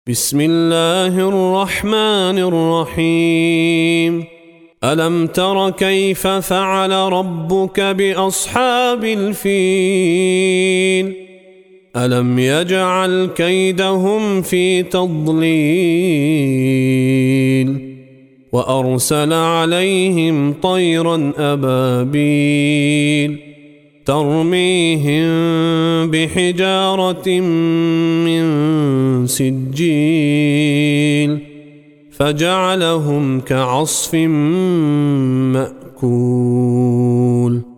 بسم الله الرحمن الرحيم. ألم تر كيف فعل ربك بأصحاب الفيل؟ ألم يجعل كيدهم في تضليل وأرسل عليهم طيرا أبابيل ترميهم بحجارة من سجيل فجعلهم كعصف مأكول.